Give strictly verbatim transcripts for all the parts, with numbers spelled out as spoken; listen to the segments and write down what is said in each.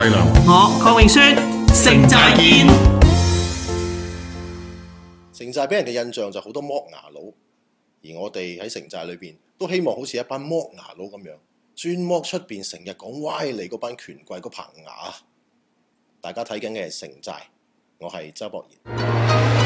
我鄺永宣城寨見。 城寨俾人嘅印象就好多剝牙佬，而我哋喺城寨裏邊都希望好似一班剝牙佬咁樣，專剝出邊成日講歪理嗰班權貴嗰棚牙。大家睇緊嘅係城寨，我係周博賢。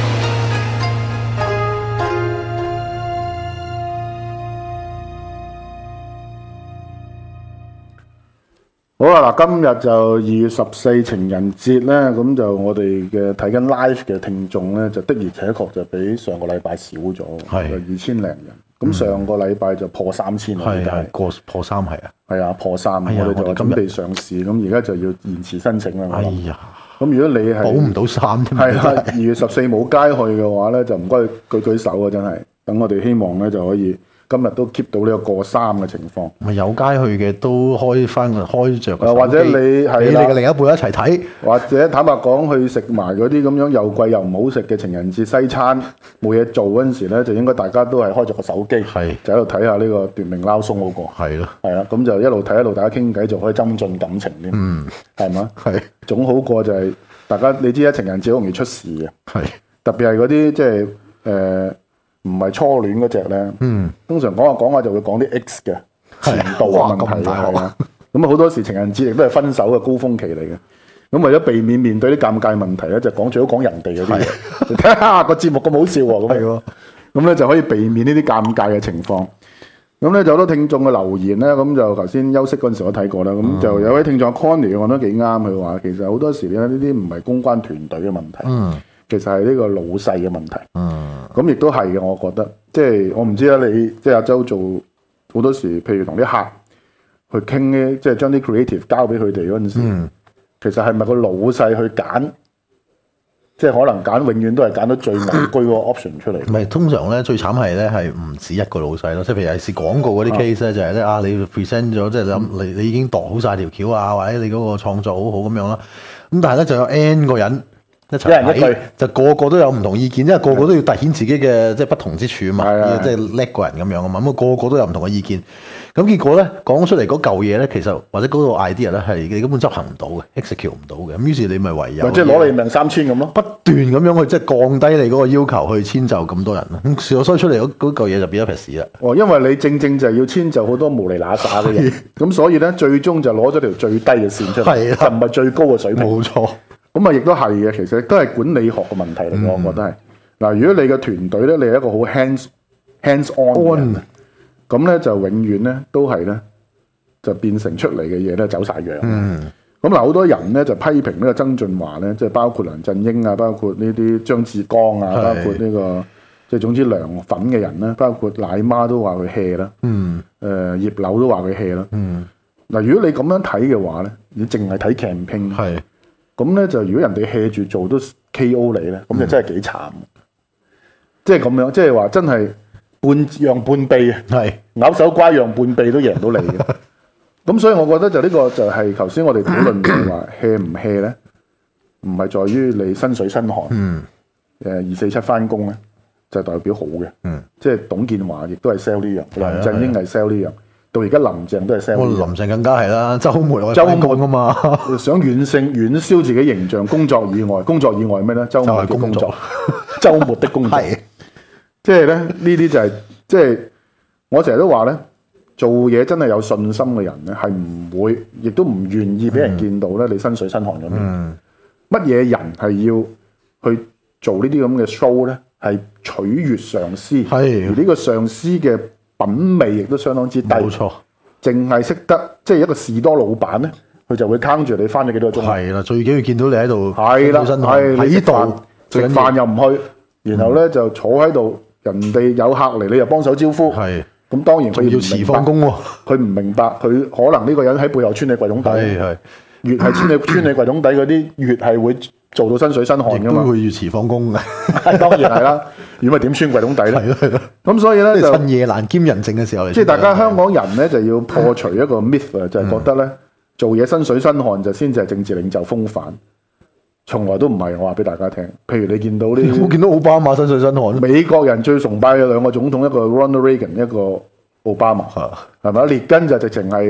好啦，嗱，今日就二月十四情人節咧，咁就我哋嘅睇緊 live 嘅聽眾咧，就的而且確就比上個禮拜少咗，係二千零人。咁上個禮拜就破三千啦， 係係過破三係啊， 係啊破三，我哋就話準備上市，咁而家就要延遲申請啦。 哎呀， 咁如果你係保唔到三， 係啦，二月十四冇街去嘅話咧，就唔該舉舉手啊，真係。等我哋希望咧就可以。今日都 keep 到呢個過三嘅情況， 咪有街去嘅都開翻開著個手機， 或者你係你哋嘅另一半一齊睇， 或者坦白講去食埋嗰啲咁樣又貴又唔好食嘅情人節西餐，冇嘢做嗰陣時咧，就應該大家都係開著個手機，係就喺度睇下呢個奪命撈鬆嗰個，係咯，係啦，咁就一路睇一路大家傾偈，就可以增進感情添，嗯，係嘛，係總好過就係大家你知啦，情人節好容易出事嘅，係特別係嗰啲即係誒。呃唔係初戀嗰隻咧，嗯，通常講下講下就會講啲 X 嘅前度嘅問題係啊，咁啊好多時情人節亦都係分手嘅高峰期嚟嘅，咁為咗避免面對啲尷尬問題咧，就講最好講人哋嗰啲嘢，睇下個節目咁好笑喎，咁係喎，咁咧就可以避免呢啲尷尬嘅情況。咁咧就好多聽眾嘅留言咧，咁就頭先休息嗰陣時我睇過啦，咁、嗯、就有位聽眾 Connie 我覺得幾啱，佢話其實好多時咧呢啲唔係公關團隊嘅問題。嗯。其實係呢個老細嘅問題，咁亦都係嘅。我覺得，即係我唔知啦。你即係阿周做好多時，譬如同啲客去傾咧，即係將啲 creative 交俾佢哋嗰陣時，嗯、其實係咪個老細去揀？即係可能揀，永遠都係揀到最難居個 option 出嚟。唔係， 通常咧最慘係咧係唔止一個老細咯。即係譬如係試廣告嗰啲 case 咧，就係咧啊，你 present 咗，即係諗你你已經度好晒條橋啊，或者你嗰個創作好好咁樣啦。咁但係咧就有 N 個人。一齊睇就個個都有唔同意見，因為個個都要凸顯自己嘅即係不同之處啊嘛，即係叻個人咁樣啊嘛，咁啊個個都有唔同嘅意見，咁結果咧講出嚟嗰嚿嘢咧，其實或者嗰個 idea 咧係你根本執行唔到嘅 ，execute 唔到嘅，咁於是你咪唯有即係攞你命三千咁咯， 不斷咁樣去即係降低你嗰個要求去遷就咁多人咯，咁所以出嚟嗰嗰嚿嘢就變咗撇屎啦。 哦，因為你正正就係要遷就好多無厘乸耍嘅人，咁所以咧最終就攞咗條最低嘅線出嚟，就唔係最高嘅水平。冇錯。咁啊，亦都係嘅，其實都係管理學嘅問題嚟，嗯、我覺得係。嗱，如果你嘅團隊咧，你係一個好 hands hands on 嘅，咁咧就永遠咧都係咧就變成出嚟嘅嘢咧走晒樣。嗯。咁嗱，好多人咧就批評呢個曾俊華咧，即係包括梁振英啊，包括呢啲張志剛啊，包括呢、這個即係總之梁粉嘅人咧，包括奶媽都話佢 hea 啦。嗯。誒、呃，葉劉都話佢 hea 啦。嗯。嗱，如果你咁樣睇嘅話咧，你淨係睇 campaign。係。咁咧就如果人哋 hea 住做都 K O 你咧，咁就真係幾慘。即係咁樣，即係話真係半讓半臂啊，係咬手瓜讓半臂都贏到你嘅。咁所以我覺得就呢個就係頭先我哋討論嘅話 hea 唔 hea 咧，唔係在於你身水身汗。嗯。誒二四七翻工咧，就代表好嘅。嗯。即係董建華亦都係 sell 呢樣，梁振英係 sell 呢樣。到而家林鄭都係 sell， 林鄭更加係啦，週末我週末啊嘛，想遠勝遠銷自己形象，工作以外，工作以外咩咧？週末嘅工作，週末的工作，係即係咧呢啲就係即係我成日都話咧，做嘢真係有信心嘅人咧，係唔會，亦都唔願意俾人見到咧，你身水身汗咁樣。乜嘢人係要去做呢啲咁嘅 show 咧？係取悅上司，係而呢個上司嘅品味亦都相當之低，冇錯。淨係識得即係一個士多老闆咧，佢就會坑住你翻咗幾多個鐘。係啦，最緊要見到你喺度，係啦，係喺度食飯又唔去，然後咧就坐喺度，人哋有客嚟，你又幫手招呼。係咁，當然佢要遲放工喎，佢唔明白，佢可能呢個人喺背後穿你櫃桶底，係係越係穿你穿你櫃桶底嗰啲，越係會做到身水身汗噶嘛。都會要遲放工嘅，當然係啦。如果咪點穿櫃桶底咧？係咯係咯。咁所以咧就趁夜闌兼人靜嘅時候嚟。即係大家香港人咧就要破除一個 myth 啊，就係覺得咧做嘢身水身汗就先至係政治領袖風範，從來都唔係。我話俾大家聽，譬如你見到呢，我見到奧巴馬身水身汗。美國人最崇拜嘅兩個總統，一個 Ronald Reagan，一個奧巴馬，係咪？列根就直情係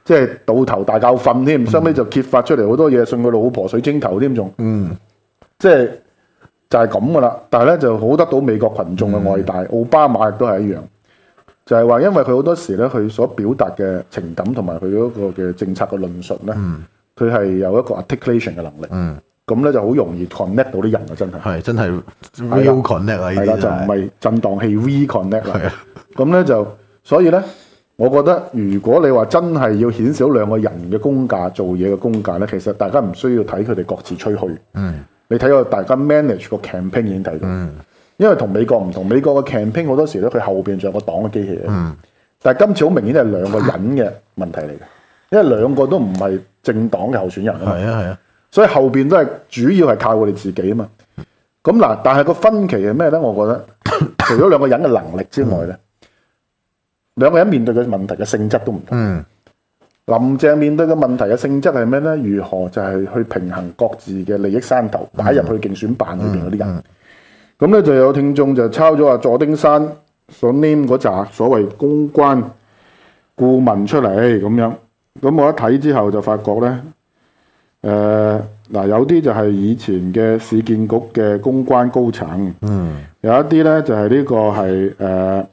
即係倒頭大覺瞓添，收尾就揭發出嚟好多嘢，信佢老婆水晶頭添仲， 嗯， 即係就係咁噶啦。但係咧就好得到美國群眾嘅愛戴，奧、嗯、巴馬亦都係一樣，就係、是、話因為佢好多時咧，佢所表達嘅情感同埋佢嗰個嘅政策嘅論述咧，佢係、嗯、有一個 articulation 嘅能力，咁咧、嗯、就好容易 connect 到啲人啊，真係係真係 real connect 啊， 係啦，就唔係震盪器 we connect 啦，咁咧就所以咧。我覺得如果你話真係要顯示到兩個人嘅功架做嘢嘅功架咧，其實大家唔需要睇佢哋各自吹噓。嗯，你睇到大家 manage 個 campaign 已經睇到。嗯，因為同美國唔同，美國嘅 campaign 好多時咧，佢後邊仲有個黨嘅機器嘅。嗯，但係今次好明顯係兩個人嘅問題嚟嘅，因為兩個都唔係政黨嘅候選人啊嘛。係啊係啊，所以後邊都係主要係靠佢哋自己啊嘛。咁嗱，但係個分歧係咩咧？我覺得除咗兩個人嘅能力之外咧。嗯兩個人面對嘅問題嘅性質都唔同。嗯，林鄭面對嘅問題嘅性質係咩咧？如何就係去平衡各自嘅利益山頭，擺入去競選辦裏邊嗰啲人。咁咧、嗯嗯、就有聽眾就抄咗阿佐丁山所 name 嗰紮所謂公關顧問出嚟咁樣。咁我一睇之後就發覺咧，誒、呃、嗱有啲就係以前嘅市建局嘅公關高層。嗯，有一啲咧就係呢個係誒。呃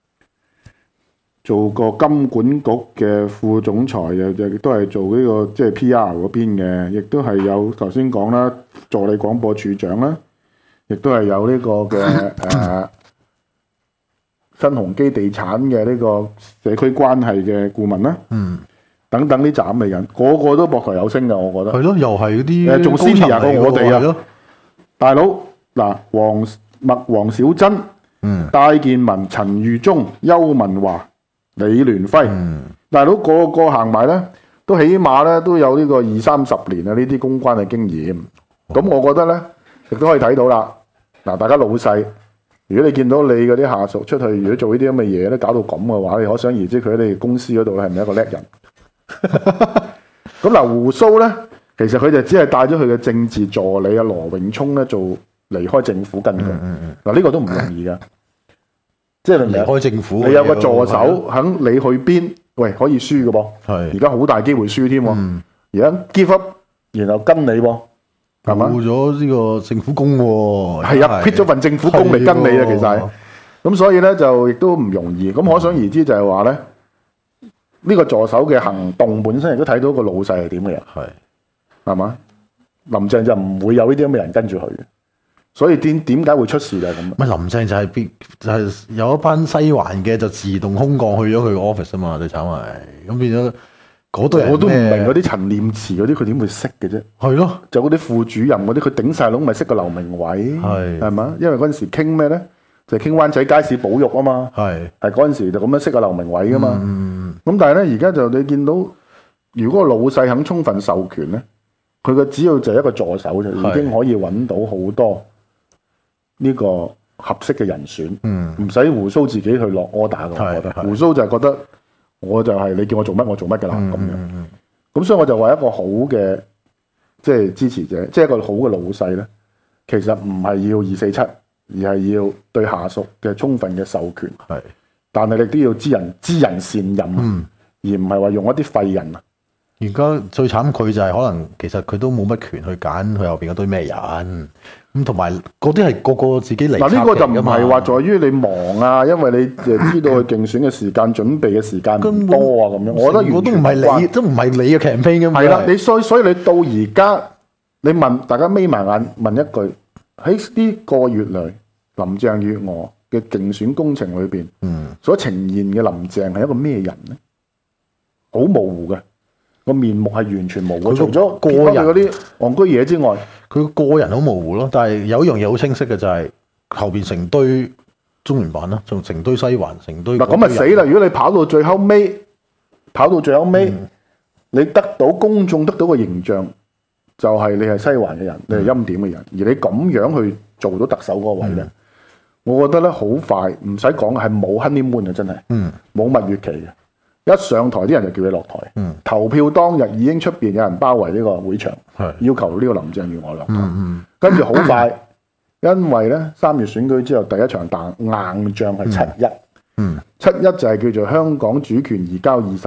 做過金管局嘅副總裁，又亦都係做呢、這個即係、就是、P R 嗰邊嘅，亦都係有頭先講啦，助理廣播處長啦，亦都係有呢個嘅誒、呃、新鴻基地產嘅呢個社區關係嘅顧問啦，嗯，等等啲斬嚟緊，個個都膊頭有聲㗎，我覺得係咯，又係嗰啲誒做 senior 過我哋啊，大佬嗱，黃麥黃小珍、嗯、戴建文、陳裕忠、邱文華。李聯輝，嗯、大佬個個行埋咧，都起碼咧都有呢個二三十年啊呢啲公關嘅經驗。咁、哦、我覺得咧，亦都可以睇到啦。嗱，大家老細，如果你見到你嗰啲下屬出去，如果做呢啲咁嘅嘢咧，搞到咁嘅話，你可想而知佢喺你公司嗰度係咪一個叻人？咁嗱，胡鬚咧，其實佢就只係帶咗佢嘅政治助理啊羅永聰咧做離開政府跟佢。嗱、嗯，呢、嗯嗯、個都唔容易噶。即係離開政府，你有個助手肯你去邊？喂，可以輸嘅噃。係而家好大機會輸添。而家 give up，然後跟你喎，係嘛？冇咗呢個政府工喎。係啊 quit 咗份政府工嚟跟你啊，其實係。咁所以咧就亦都唔容易。咁可想而知就係話咧，呢個助手嘅行動本身亦都睇到個老細係點嘅人。係係嘛？林鄭就唔會有呢啲咁嘅人跟住佢。所以點點解會出事就係咁？咪林鄭就係變就係、是、有一班西環嘅就自動空降去咗佢個 office 啊嘛，最慘係咁變咗嗰堆人我都唔明嗰啲陳念慈嗰啲佢點會識嘅啫？係咯，就嗰啲副主任嗰啲佢頂晒籠咪識個劉明偉係係嘛？因為嗰陣時傾咩咧？就傾、是、灣仔街市保育啊嘛，係係嗰陣時就咁樣識個劉明偉噶嘛。咁、嗯、但係咧而家就你見到，如果個老細肯充分授權咧，佢個只要就係一個助手就已經可以揾到好多。呢個合適嘅人選，唔使、嗯、胡鬚自己去落 order 嘅，我覺得胡鬚就係覺得我就係、是、你叫我做乜我做乜㗎啦咁樣。咁所以我就話一個好嘅即係支持者，即、就、係、是、一個好嘅老細咧，其實唔係要二四七，而係要對下屬嘅充分嘅授權。係，但係你都要知人知人善任，嗯、而唔係話用一啲廢人啊。而家最慘佢就係可能其實佢都冇乜權去揀佢後邊嗰堆咩人。咁同埋嗰啲係個個自己嚟。嗱呢個就唔係話在於你忙啊，因為你誒知道佢競選嘅時間、準備嘅時間唔多啊咁樣。我覺得如果都唔係你，都唔係你嘅 campaign 㗎嘛。係啦，你所以所以你到而家，你問大家眯埋眼問一句：喺呢個月嚟，林鄭月娥嘅競選工程裏邊，嗯，所呈現嘅林鄭係一個咩人咧？好模糊嘅。個面目係完全模糊，除咗個人嗰啲戇居嘢之外，佢個人好模糊咯。但係有一樣嘢好清晰嘅就係、是、後邊成堆中聯辦啦，仲成堆西環，成堆嗱咁咪死啦！如果你跑到最後尾，跑到最後尾，嗯、你得到公眾得到個形象，就係、是、你係西環嘅人，嗯、你係欽點嘅人，而你咁樣去做到特首嗰個位咧，嗯、我覺得咧好快，唔使講係冇 honeymoon 嘅，真係，冇蜜月期嘅。一上台啲人就叫你落台，嗯、投票當日已經出邊有人包圍呢個會場，是要求呢個林鄭月娥落台。跟住好快，因為咧三月選舉之後第一場打硬仗係七一，嗯嗯、七一就係叫做香港主權移交二十年，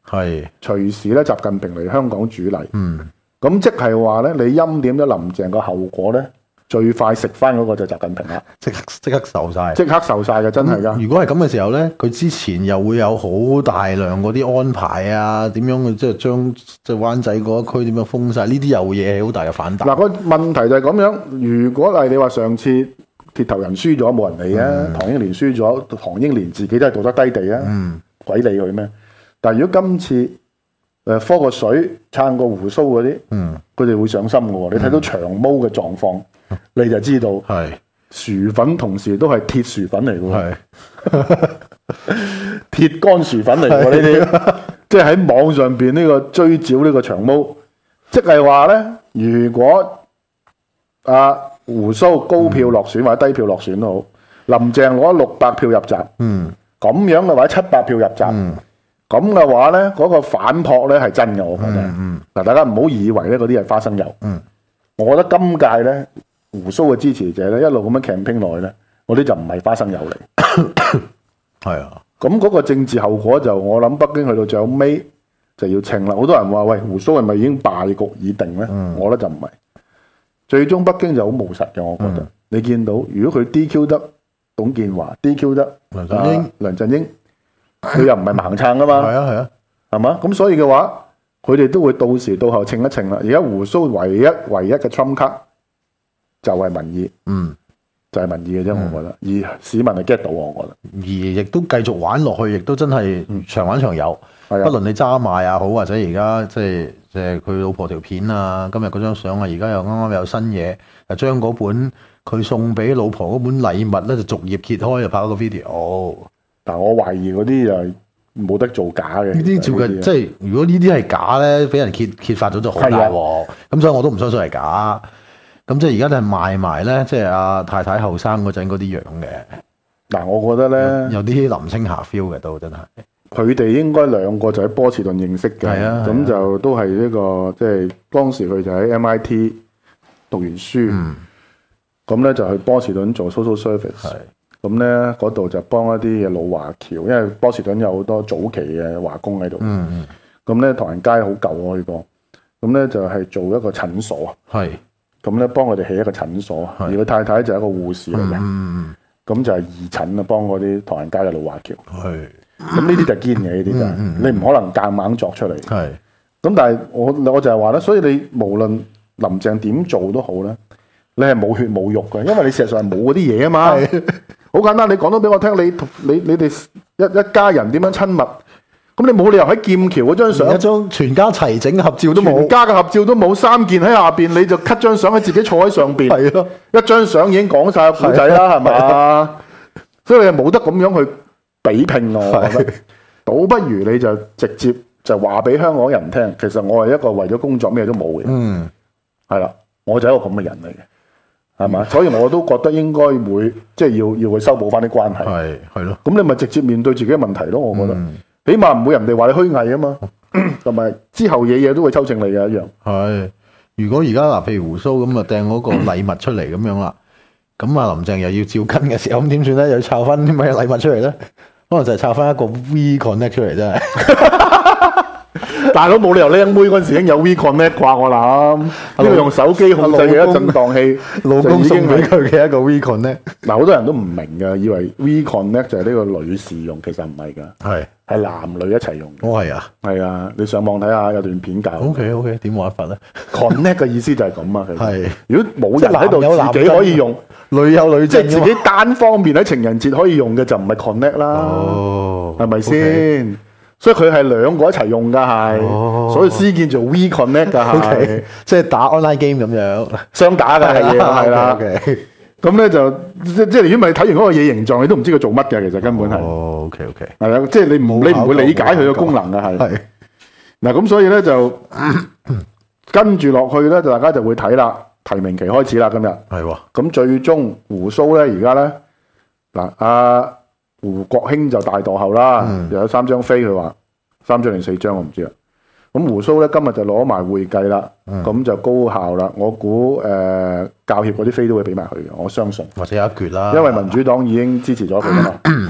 係隨時咧習近平嚟香港主禮。 嗯， 咁即係話咧，你欽點咗林鄭個後果咧，最快食翻嗰個就係習近平啦， 即刻即刻受晒， 即刻受晒嘅，真係㗎。 如果係咁嘅時候咧，佢之前又會有好大量嗰啲安排啊，點樣即係將即係灣仔嗰一區點樣封晒，呢啲又會惹起好大嘅反彈。 嗱，個問題就係咁樣，如果係你話上次鐵頭人輸咗冇人理啊， 嗯、 唐英年輸咗，唐英年自己都係道德低地啊， 嗯， 鬼理佢咩？但係如果今次誒科個水撐個胡鬚嗰啲，嗯，佢哋會上心嘅喎。你睇到長毛嘅狀況，嗯、你就知道係薯粉同時都係鐵薯粉嚟嘅喎，鐵乾薯粉嚟嘅喎呢啲，即係喺網上邊呢個追剿呢個長毛，即係話咧，如果啊胡鬚高票落選、嗯、或者低票落選都好，林鄭攞六百票入閘，嗯，咁樣嘅話七百票入閘。嗯咁嘅話咧，嗰、那個反撲咧係真嘅，我覺得。嗱、嗯嗯，大家唔好以為咧嗰啲係花生油。嗯，我覺得今屆咧胡鬚嘅支持者咧一路咁樣 campaign 落去咧，嗰啲就唔係花生油嚟。係啊，咁嗰個政治後果就我諗北京去到最後尾就要稱啦。好多人話喂，胡鬚係咪已經敗局已定咧？嗯、我覺得就唔係。最終北京就好務實嘅，我覺得。嗯、你見到如果佢 D Q 得董建華 ，D Q 得梁振英，啊、梁振英。佢又唔係盲撐噶嘛，係啊係啊，係嘛？咁所以嘅話，佢哋都會到時到後稱一稱啦。而家胡鬚唯一唯一嘅 trump card 就係民意，嗯，就係、是、民意嘅啫，我覺得。嗯、而市民係 get 到，我覺得。而亦都繼續玩落去，亦都真係長玩長有。嗯、不論你揸賣啊好，或者而家即係即係佢老婆條片啊，今日嗰張相啊，而家又啱啱有新嘢，就將嗰本佢送俾老婆嗰本禮物咧，就逐頁揭開，就拍咗個 video。但我懷疑嗰啲就冇得做假嘅。呢啲照嘅，即係如果呢啲係假咧，俾人揭揭發咗就好大鑊。咁所以我都唔相信係假。咁即係而家都係賣埋咧，即係阿太太後生嗰陣嗰啲樣嘅。嗱，我覺得咧有啲林青霞 feel 嘅都真係。佢哋應該兩個就喺波士頓認識嘅。係啊。咁就都係呢個即係當時佢就喺 M I T 讀完書。嗯。咁咧就去波士頓做 social service。係。咁咧嗰度就幫一啲嘅老華僑，因為波士頓有好多早期嘅華工喺度。嗯嗯。咁咧唐人街好舊我去過，咁咧就係做一個診所。係。咁咧幫佢哋起一個診所，而佢太太就係一個護士嚟嘅。嗯。咁就係義診啊，幫嗰啲唐人街嘅老華僑。係。咁呢啲就堅嘅，呢啲就係你唔可能夾硬作出嚟。係。咁但係我我就係話咧，所以你無論林鄭點做都好咧，你係冇血冇肉嘅，因為你事實上係冇嗰啲嘢啊嘛。好簡單，你講到俾我聽，你你你哋一一家人點樣親密？咁你冇理由喺劍橋嗰張相，一張全家齊整嘅合照都冇，全家嘅合照都冇，三件喺下邊，你就 cut 張相喺自己坐喺上邊，係咯，一張相已經講晒個故仔啦，係嘛？所以你冇得咁樣去比拼我，我覺得倒不如你就直接就話俾香港人聽，其實我係一個為咗工作咩都冇嘅，嗯，係啦，我就係一個咁嘅人嚟嘅。係嘛？所以我都覺得應該會即係要要去修補翻啲關係。係係咯。咁你咪直接面對自己嘅問題咯。我覺得，嗯、起碼唔會人哋話你虛偽啊嘛。同埋之後嘢嘢都會抽正你嘅一樣。係。如果而家嗱，譬如胡鬚咁啊，掟嗰個禮物出嚟咁樣啦，咁啊林鄭又要照跟嘅時候，咁點算咧？又要抄翻啲咩禮物出嚟咧？可能就係抄翻一個 V Connect 出嚟，真係。大佬冇理由靚妹嗰陣時已經有 We Connect 啩，我諗呢個用手機控制嘅一震盪器，老公送俾佢嘅一個 We Connect。嗱，好多人都唔明㗎，以為 We Connect 就係呢個女士用，其實唔係㗎，係係男女一齊用。哦，係啊，係啊，你上網睇下有段片教。O K O K， 點玩法咧 ？Connect 嘅意思就係咁啊，其實係如果冇人喺度自己可以用，女有女，即係自己單方面喺情人節可以用嘅就唔係 Connect 啦。哦，係咪先？所以佢係兩個一齊用噶，係，哦、所以先叫做 We Connect 噶，係，okay, 即係打 online game 咁樣，雙打嘅係係啦。咁咧就即即係如果唔係睇完嗰個嘢形狀，你都唔知佢做乜嘅，其實根本係。哦 ，OK OK，係啊，即係你唔你唔會理解佢嘅功能嘅係。係。嗱咁所以咧就跟住落去咧，就大家就會睇啦。提名期開始啦，今日係喎。咁最終胡鬚咧，而家咧嗱阿。胡國興就大墮後啦，嗯、又有三張飛，佢話三張定四張我唔知啦。咁胡鬚咧今日就攞埋會計啦，咁、嗯、就高效啦。我估誒、呃、教協嗰啲飛都會俾埋佢嘅，我相信。或者有一橛啦，因為民主黨已經支持咗佢啦嘛。咁、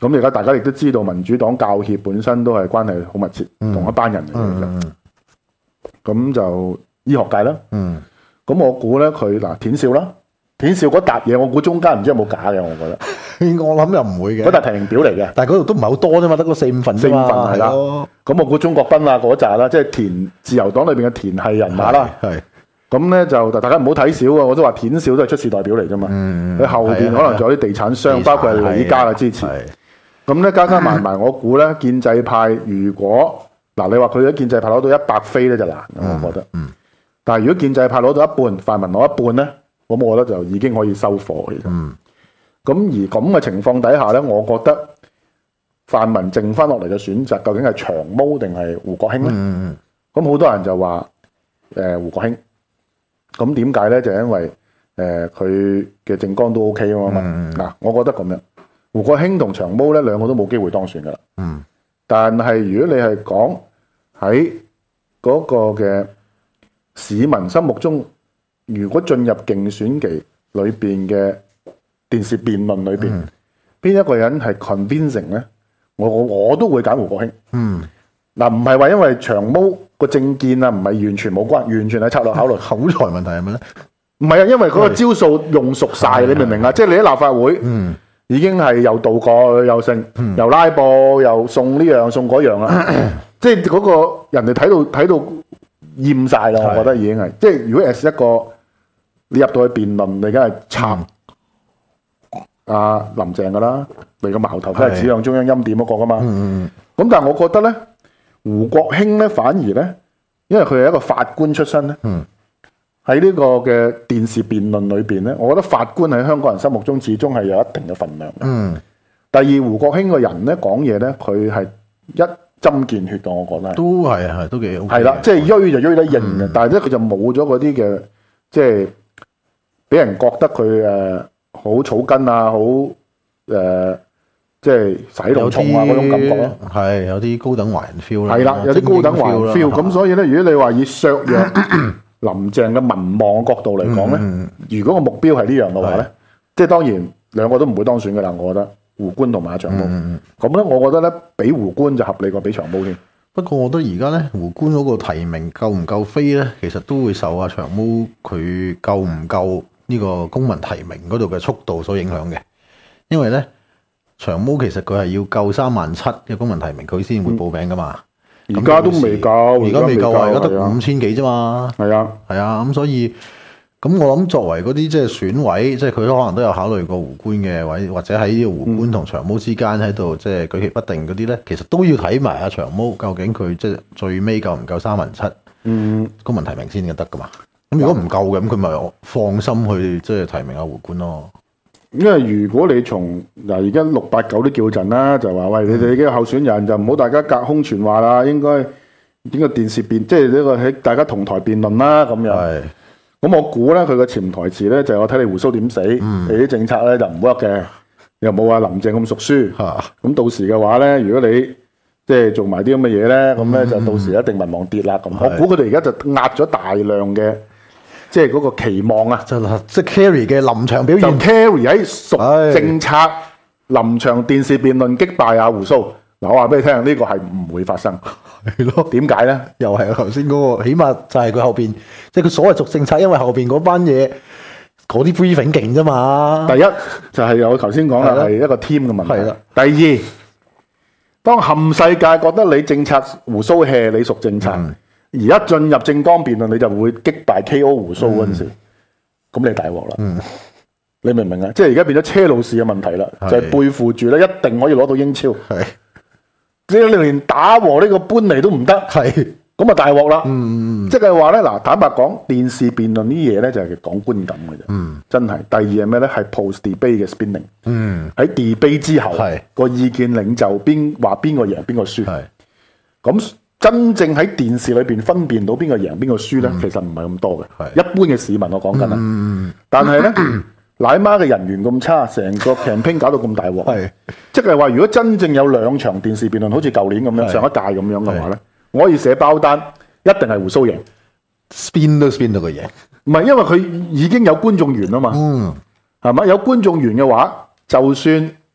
咁而家大家亦都知道，民主黨教協本身都係關係好密切， 嗯同一班人嚟嘅。 嗯咁就醫學界啦。 嗯， 咁我估咧佢嗱田少啦，田少嗰沓嘢，我估中間唔知有冇假嘅，我覺得我諗又唔會嘅。 嗰沓提名表嚟嘅， 但係嗰度都唔係好多啫嘛，得個四五份四五啫嘛。 份係啦。 咯咁我估鍾國斌啊嗰扎啦，即係田自由黨裏邊嘅田系人馬啦。 係咁咧就大家唔好睇少啊！我都話田少都係出事代表嚟啫嘛。佢、 嗯後邊可能仲有啲地產商， 地產包括係李家嘅支持。 係咁咧加加埋埋，我估咧建制派如果嗱你話佢喺建制派攞到一百飛咧就難，我覺得。 嗯。 但係如果建制派攞到一半，泛民攞一半咧，咁我覺得就已經可以收貨其實。 嗯。 咁而咁嘅情況底下咧，我覺得泛民剩翻落嚟嘅選擇，究竟係長毛定係胡國興咧？ 嗯咁好多人就話誒、呃、胡國興。咁點解咧？就係因為誒佢嘅政綱都 OK 啊嘛。嗱、嗯，我覺得咁樣，胡國興同長毛咧兩個都冇機會當選噶啦。 嗯。 但係如果你係講喺嗰個嘅市民心目中，如果進入競選期裏邊嘅電視辯論裏邊，邊、嗯、一個人係 convincing 咧？我我我都會揀胡國興。 嗯。 嗱，唔係話因為長毛個政見啊，唔係完全冇關，完全係策略考慮。 口才問題係咪咧？ 唔係啊，因為嗰個招數用熟晒，你明唔明啊？即係你喺立法會， 嗯， 已經係又倒過又剩，嗯、又拉布，又送呢樣送嗰樣啦。即係嗰個人哋睇到睇到厭晒啦，我覺得已經係。即係如果 as 一個你入到去辯論，你梗係插阿林鄭噶啦，你個矛頭都係指向中央欽點嗰個噶嘛。咁、 嗯、 但係我覺得咧。胡國興咧反而咧，因為佢係一個法官出身咧，喺呢、嗯、個嘅電視辯論裏邊咧，我覺得法官喺香港人心目中始終係有一定嘅份量嘅。嗯。第二，胡國興個人咧講嘢咧，佢係一針見血嘅，我覺得係。都係係都幾 OK。係啦，即係鋥就鋥得硬嘅，嗯、但係咧佢就冇咗嗰啲嘅，即係俾人覺得佢誒好草根啊，好誒。呃即係洗腦蟲啊嗰種感覺咯， 係有啲高等華人 feel 啦， 係啦，有啲高等華人 feel。咁所以咧，如果你話以削弱林鄭嘅民望角度嚟講咧，嗯、如果個目標係呢樣嘅話咧，即係當然兩個都唔會當選㗎啦。我覺得胡官同埋長毛，咁咧、嗯、我覺得咧俾胡官就合理過俾長毛添。 不過我覺得而家咧胡官嗰個提名夠唔夠飛咧，其實都會受阿長毛佢夠唔夠呢個公民提名嗰度嘅速度所影響嘅，因為咧。長毛其實佢係要夠三萬七嘅公民提名，佢先會報名噶嘛。 而家都未夠， 而家未夠啊！而家得五千幾啫嘛。係啊，係啊。咁所以咁我諗作為嗰啲即係選委，即係佢可能都有考慮過胡官嘅，或或者喺呢個胡官同長毛之間喺度即係舉棋不定嗰啲咧，其實都要睇埋阿長毛究竟佢即係最尾夠唔夠三萬七？嗯，公民提名先至得噶嘛。咁如果唔夠嘅，咁佢咪放心去即係提名阿胡官咯。 因為如果你從嗱而家六八九都叫陣啦，就話喂，你哋嘅候選人就唔好大家隔空傳話啦，應該應該電視辯，即係呢個喺大家同台辯論啦咁樣。係。咁我估咧，佢嘅潛台詞咧就係我睇你胡鬚點死，嗯、你啲政策咧就唔 work 嘅，又冇話林鄭咁熟書。嚇、啊。咁到時嘅話咧，如果你即係做埋啲咁嘅嘢咧，咁咧、嗯、就到時一定民望跌啦。咁我估佢哋而家就壓咗大量嘅。即係嗰個期望啊， 就即係 carry 嘅臨場表現， 就 carry 喺屬政策臨場電視辯論擊敗阿胡鬚。嗱，我話俾你聽，呢、呢個係唔會發生。係咯，點解咧？ 又係頭先嗰個，起碼就係佢後邊，即係佢所謂屬政策，因為後邊嗰班嘢嗰啲 briefing 勁啫嘛。第一就係、是、我頭先講啦，係一個 team 嘅問題。係啦。第二，當冚世界覺得你政策胡鬚 hea，你屬政策。嗯而一進入政綱辯論，你就會擊敗 K O 胡鬚嗰陣時，咁、嗯、你大鑊啦！嗯、你明唔明啊？即係而家變咗車路士嘅問題啦，是就係背負住咧，一定可以攞到英超。係，即係你連打和呢個搬嚟都唔得，係咁啊大鑊啦！嗯、即係話咧，嗱，坦白講，電視辯論啲嘢咧就係講觀感嘅啫，嗯、真係。第二係咩咧？係 post debate 嘅 spinning。嗯，喺 debate 之後，係個意見領袖邊話邊個贏邊個輸。係咁。真正喺電視裏邊分辨到邊個贏邊個輸咧，嗯、其實唔係咁多嘅。係一般嘅市民我講緊啦。嗯、但係咧，奶媽嘅人緣咁差，成個 campaign 搞到咁大鑊。係即係話，如果真正有兩場電視辯論，好似舊年咁樣，上一屆咁樣嘅話咧，我可以寫包單，一定係胡鬚贏 ，spin 都 spin 到佢贏。 唔係，因為佢已經有觀眾緣啊嘛。嗯，係嘛？有觀眾緣嘅話，就算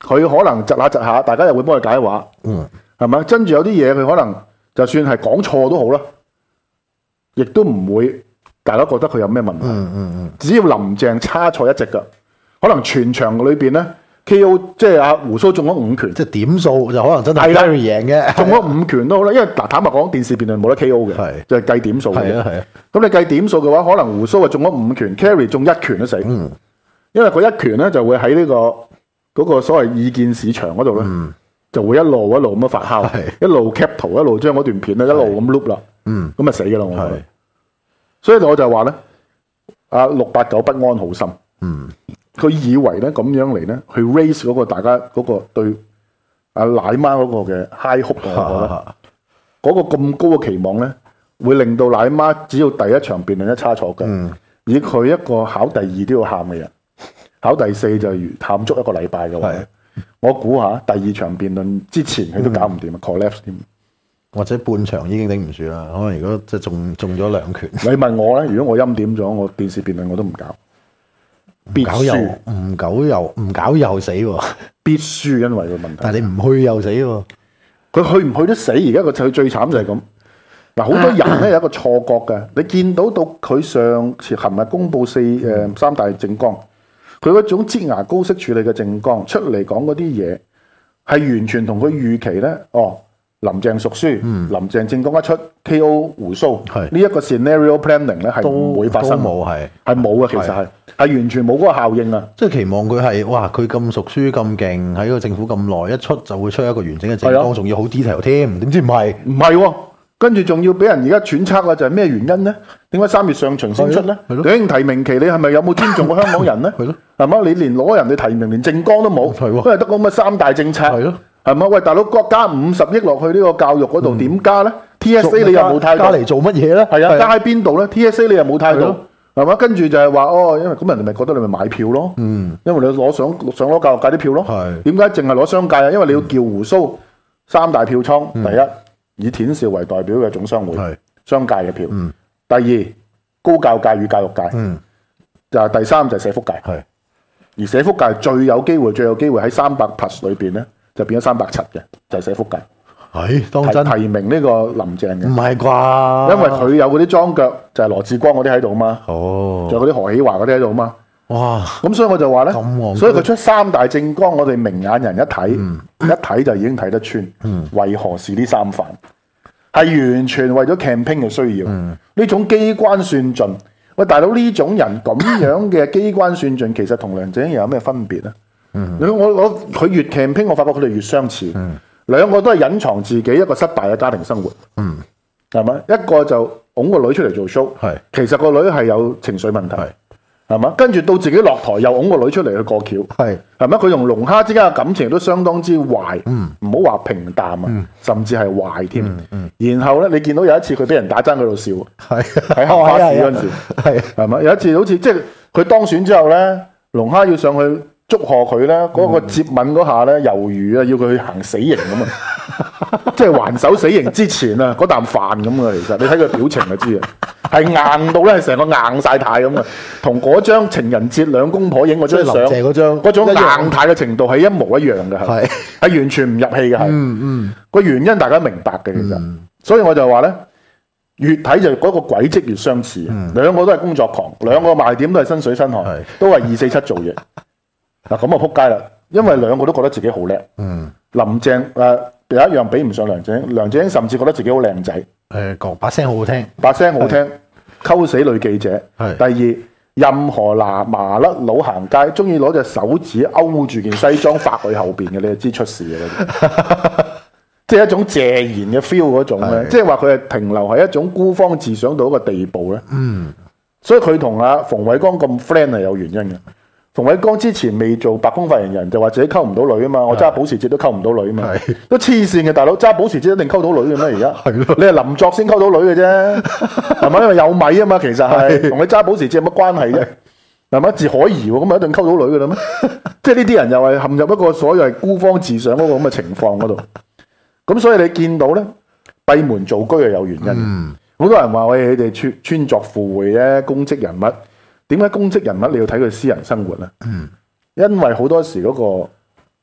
佢可能窒下窒下，大家又會幫佢解話， 嗯， 係咪？跟住有啲嘢佢可能就算係講錯都好啦，亦都唔會大家覺得佢有咩問題。 嗯嗯嗯， 只要林鄭差錯一隻㗎，可能全場裏邊咧 K O 即係阿胡鬚中咗五拳， 即係點數就可能真係係啦 Carrie 贏嘅， 中咗五拳都好啦。因為嗱坦白講，電視辯論冇得 K O 嘅， 係就係計點數嘅。 係啊係啊， 咁你計點數嘅話，可能胡鬚啊中咗五拳 ，Carrie 中一拳都死。 嗯， 因為佢一拳咧就會喺呢、個嗰、個所謂意見市場嗰度咧， 嗯就會一路一路咁樣發酵， 係一路 cap 圖，一路將嗰段片咧一路咁 loop 啦。 嗯， 咁啊死㗎啦！我覺得係， 所以我就話咧，啊六八九不安好心。 嗯， 佢以為咧咁樣嚟咧，去 raise 嗰個大家嗰個對阿奶媽嗰個嘅 high hope，我覺得嗰個咁高嘅期望咧，會令到奶媽只要第一場辯論一差錯腳， 嗯以佢一個考第二都要喊嘅人，考第四就如喊足一個禮拜嘅話係， 我估下第二場辯論之前佢都搞唔掂啊 collapse 添。 或者半場已經頂唔住啦。可能如果即係中中咗兩拳， 你問我咧，如果我欽點咗，我電視辯論我都唔搞，必搞又輸唔搞又唔搞又死喎。 必輸，因為個問題。 但係你唔去又死喎。 佢去唔去都死，而家個最最慘就係咁。嗱，好多人咧有一個錯覺嘅，你見到到佢上次琴日公布四誒、呃、三大政綱，佢嗰種擠牙膏式處理嘅政綱出嚟講嗰啲嘢，係完全同佢預期咧，哦，林鄭熟書， 嗯林鄭政綱一出 K O 胡鬚， 係呢一個 scenario planning 咧係都唔會發生， 都冇係係冇嘅，其實係係完全冇嗰個效應啊！ 即係期望佢係哇，佢咁熟書咁勁，喺個政府咁耐，一出就會出一個完整嘅政係啊綱，仲要好 detail 添。點知唔係？ 唔係喎，跟住仲要俾人而家揣測啊，就係咩原因咧？點解三月上旬先出咧？ 係咯兩應提名期，你係咪有冇尊重過香港人咧？ 係咯， 係嘛？你連攞人哋提名，連政綱都冇， 係喎都係得咁嘅三大政策， 係咯， 係嘛？喂，大佬，國加五十億落去呢個教育嗰度，點加咧？T S A 你又冇態度， 加嚟做乜嘢咧？ 係啊，加喺邊度咧？T S A 你又冇態度係咯， 係嘛？跟住就係話哦，因為咁人哋咪覺得你咪買票咯， 嗯， 因為你攞想想攞教育界啲票咯， 係點解淨係攞商界啊？因為你要叫胡鬚三大票倉，第一以田少為代表嘅總商會， 係商界嘅票； 嗯第二高教界與教育界， 嗯， 就係第三就係社福界。 係而社福界最有機會、最有機會喺三百 plus 裏邊咧，就變咗三百七嘅，就係、社福界係當真提提名呢個林鄭嘅， 唔係啩？ 因為佢有嗰啲裝腳，就係、羅致光嗰啲喺度嘛， 哦， 仲有嗰啲何喜華嗰啲喺度嘛。 哇， 咁所以我就話咧咁戇居， 所以佢出三大政綱，我哋明眼人一睇， 嗯一睇就已經睇得穿，為何是呢三範？係完全為咗 campaign 嘅需要，呢、 嗯種機關算盡。喂，大佬呢種人咁樣嘅機關算盡，其實同梁振英又有咩分別咧？ 嗯我我佢越 campaign，我發覺佢哋越相似。 嗯兩個都係隱藏自己一個失敗嘅家庭生活， 嗯， 係咪？一個就拱個女出嚟做 show， 係其實個女係有情緒問題， 係係嘛？跟住到自己落台又拱個女出嚟去過橋， 係係咪？佢同龍蝦之間嘅感情都相當之壞， 嗯唔好話平淡啊， 嗯甚至係壞添。 嗯嗯然後咧，你見到有一次佢俾人打爭喺度笑， 係喺行花市嗰陣時， 係係咪？有一次好似即係佢當選之後咧，龍蝦要上去祝賀佢咧，嗰、個接吻嗰下咧，猶豫啊，要佢去行死刑咁啊，即係還手死刑之前啊，嗰啖飯咁啊，其實你睇佢表情就知啊，係硬到咧，成個硬晒太咁啊，同嗰張情人節兩公婆影嗰即係林張相鄭嗰張嗰種一樣硬態嘅程度係一模一樣嘅，係係係完全唔入戲嘅，係嗯嗯個原因大家明白嘅，其實，所以我就話咧。越睇就嗰個軌跡越相似，兩、個都係工作狂，兩個賣點都係薪水薪寒，都係二四七做嘢。嗱咁啊撲街啦，因為兩個都覺得自己好叻。 嗯， 林鄭誒、呃、有一樣比唔上梁振英，梁振英甚至覺得自己好靚仔， 誒講把聲好好聽， 把聲好聽，溝死女記者。 係第二，任何嗱麻甩佬行街，中意攞隻手指勾住件西裝發佢後邊嘅，你就知出事嘅嗰啲。即係一種謝賢嘅 feel 嗰種咧，即係話佢係停留喺一種孤芳自賞到一個地步咧。 嗯， 所以佢同阿馮偉光咁 friend 係有原因嘅。馮偉光之前未做白宮發言人，就話自己溝唔到女啊嘛，我揸保時捷都溝唔到女啊嘛，都黐線嘅大佬，揸保時捷一定溝到女嘅咩？而家係咯， 你係林作先溝到女嘅啫，係咪？因為有米啊嘛，其實係同你揸保時捷有乜關係啫？係咪？自海怡喎，咁咪一定溝到女嘅啦咩？即係呢啲人又係陷入一個所謂係孤芳自賞嗰個咁嘅情況嗰度。咁所以你見到咧，閉門造車係有原因嘅。 嗯， 好多人話喂，你哋穿穿鑿附會咧，公職人物，點解公職人物你要睇佢私人生活咧？ 嗯， 因為好多時嗰個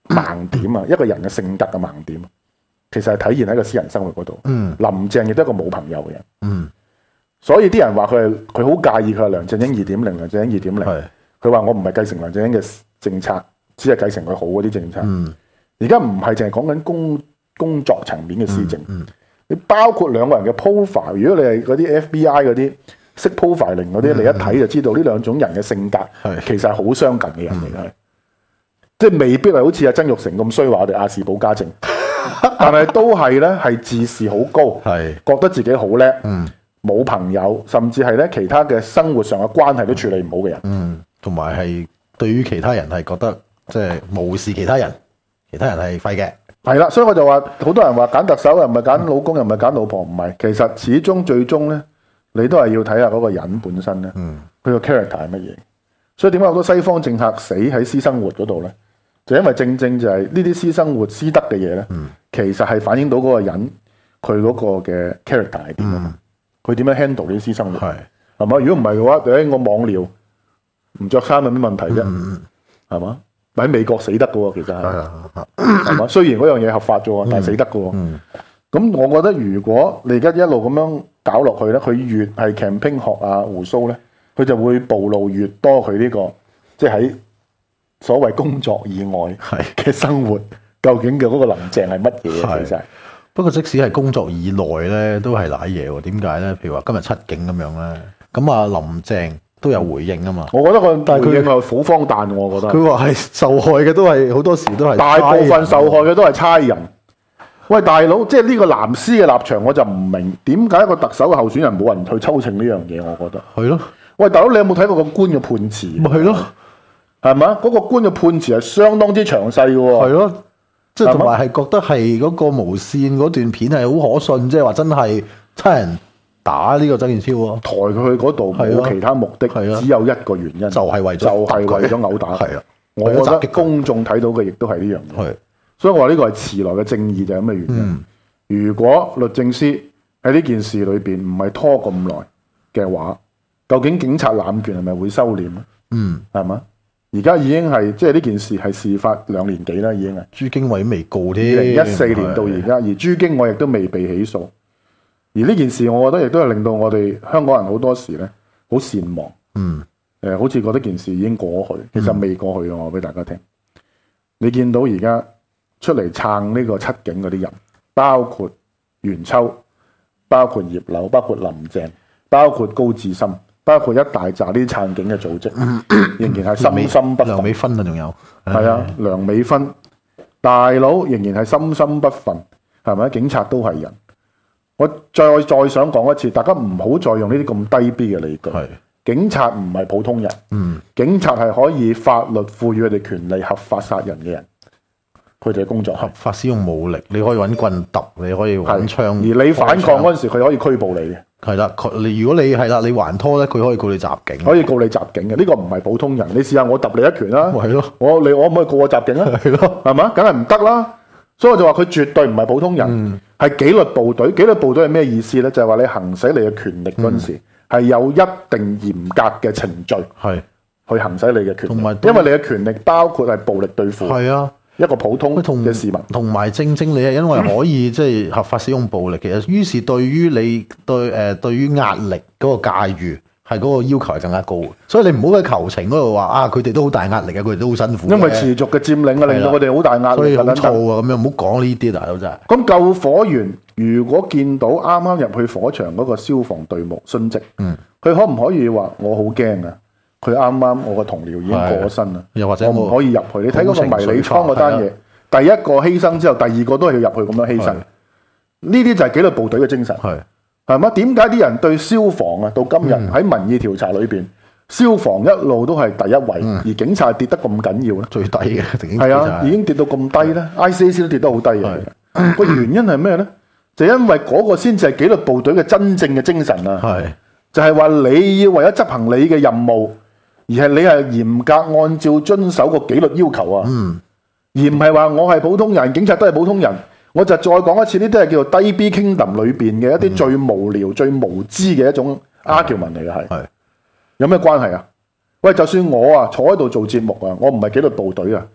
盲點啊，一個人嘅性格嘅盲點，其實係體現喺個私人生活嗰度。 嗯， 林鄭亦都係一個冇朋友嘅人。 嗯， 所以啲人話佢係佢好介意佢係梁振英二點零，梁振英二點零。 係佢話我唔係繼承梁振英嘅政策，只係繼承佢好嗰啲政策。 嗯， 而家唔係淨係講緊工工作層面嘅施政。 嗯， 你包括兩個人嘅 profile，如果你係嗰啲 F B I 嗰啲識 profiling 嗰啲，你一睇就知道呢兩種人嘅性格其實係好相近嘅人嚟嘅。即係未必係好似阿曾鈺成咁衰話我哋亞視保家政，但係都係咧係自視好高， 係覺得自己好叻， 嗯， 冇朋友，甚至係咧其他嘅生活上嘅關係都處理唔好嘅人， 嗯，同埋係對於其他人係覺得即係無視其他人，其他人係廢嘅， 係啦，所以我就話好多人話揀特首又唔係揀老公又唔係揀老婆，唔係，其實始終最終咧，你都係要睇下嗰個人本身咧， 嗯， 佢個 character 係乜嘢。所以點解好多西方政客死喺私生活嗰度咧？就因為正正就係呢啲私生活私德嘅嘢咧， 嗯， 其實係反映到嗰個人佢嗰個嘅 character 係點啊？佢點樣 handle 呢啲私生活？係係嘛？如果唔係嘅話，誒我網聊唔着衫有咩問題啫？ 嗯係嘛？喺美國死得嘅喎，其實係係係嘛？雖然嗰樣嘢合法咗喎，但係死得嘅喎。咁、 嗯、 我覺得如果你而家一路咁樣搞落去咧，佢越係 campaign 學啊胡鬚咧，佢就會暴露越多佢呢、這個即係喺所謂工作以外嘅生活，究竟嘅嗰個林鄭係乜嘢？其實不過即使係工作以內咧，都係瀨嘢喎。點解咧？譬如話今日七警咁樣咧，咁啊林鄭都有回應啊嘛。 我覺得個回應係好荒誕，我覺得。佢話係受害嘅都係好多時都係大部分受害嘅都係差人。喂，大佬，即係呢個藍絲嘅立場，我就唔明點解一個特首嘅候選人冇人去抽秤呢樣嘢？我覺得係咯。 喂，大佬，你有冇睇過個官嘅判詞？ 咪係咯。 係嘛？嗰、那個官嘅判詞係相當之詳細嘅喎。 係咯，即係同埋係覺得係嗰個無線嗰段片係好可信，即係話真係差人打呢個曾健超喎。 抬佢去嗰度冇其他目的，只有一個原因，就係、是、為咗就係、是、為咗毆打。係啊，我覺得公眾睇到嘅亦都係呢樣嘢。係，所以我話呢個係遲來嘅正義就係咁嘅原因、嗯。如果律政司喺呢件事裏邊唔係拖咁耐嘅話，究竟警察濫權係咪會收斂咧？嗯，係嘛？而家已經係即係呢件事係事發兩年幾啦，已經係朱經緯未告添， 二零一四年到而家，而朱經緯亦都未被起訴。而呢件事，我覺得亦都係令到我哋香港人好多時咧好善忘。嗯，誒，好似覺得件事已經過去，其實未過去嘅。我話俾大家聽，你見到而家出嚟撐呢個七警嗰啲人，包括袁秋，包括葉劉，包括林鄭，包括高志森。包括一大紮呢啲撐警嘅組織，嗯、仍然係心心不憤。 梁美芬啊，仲有係啊，梁美芬大佬仍然係心心不憤，係咪？警察都係人。我再再想講一次，大家唔好再用呢啲咁低 B 嘅理據。警察唔係普通人，嗯、警察係可以法律賦予佢哋權利合法殺人嘅人。佢哋嘅工作合法使用武力，你可以揾棍揼，你可以揾槍， 而你反抗嗰陣時，佢可以拘捕你嘅。 係啦，你如果你係啦，你還拖咧，佢可以告你襲警， 可以告你襲警嘅。呢、這個唔係普通人，你試下我揼你一拳啦， 係咯， 我你我可唔可以告我襲警啊？係咯，係嘛？梗係唔得啦。所以我就話佢絕對唔係普通人，係、嗯、紀律部隊。紀律部隊係咩意思咧？就係、是、話你行使你嘅權力嗰陣時，係、嗯、有一定嚴格嘅程序，係去行使你嘅權力。因為你嘅權力包括係暴力對付。係啊。一個普通嘅市民， 同埋正正你係因為可以即係合法使用暴力，其實於是對於你對誒對於壓力嗰個駕馭係嗰個要求係更加高嘅，所以你唔好喺求情嗰度話啊，佢哋都好大壓力嘅，佢哋都好辛苦。 因為持續嘅佔領啊，令到佢哋好大壓力， 所以好燥啊，咁樣唔好講呢啲大佬真係。 咁救火員如果見到啱啱入去火場嗰個消防隊目殉職，嗯，佢可唔可以話我好驚啊？佢啱啱我個同僚已經過咗身啦， 又或者我唔可以入去。你睇嗰個迷你倉嗰單嘢，第一個犧牲之後，第二個都係要入去咁樣犧牲。呢啲就係紀律部隊嘅精神，係係嘛？點解啲人對消防啊，到今日喺民意調查裏邊，消防一路都係第一位，嗯、而警察跌得咁緊要咧？最低嘅，係啊，已經跌到咁低咧 ，I C A C 都跌得好低嘅。個原因係咩咧？就因為嗰個先至係紀律部隊嘅真正嘅精神啊！係就係、是、話你要為咗執行你嘅任務。而係你係嚴格按照遵守個紀律要求啊，嗯、而唔係話我係普通人，警察都係普通人。我就再講一次，呢啲係叫做低 B Kingdom 裏邊嘅一啲最無聊、嗯、最無知嘅一種 argument 嚟嘅係。有咩關係啊？喂，就算我啊坐喺度做節目啊，我唔係紀律部隊啊，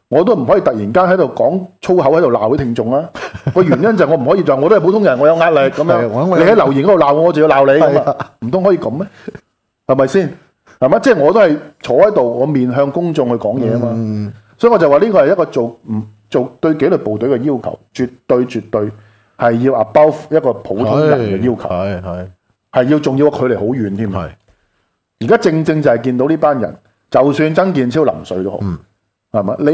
我都唔可以突然間喺度講粗口喺度鬧啲聽眾啊！個原因就係我唔可以就我都係普通人，我有壓力咁樣。你喺留言嗰度鬧我，我就要鬧你咁啊！唔通可以咁咩？係咪先？係嘛？即係我都係坐喺度，我面向公眾去講嘢啊嘛。嗯、所以我就話呢個係一個做唔做對紀律部隊嘅要求，絕對絕對係要 above 一個普通人嘅要求。係係係要仲要距離好遠添。係而家正正就係見到呢班人，就算曾健超臨睡都好，係嘛、嗯？你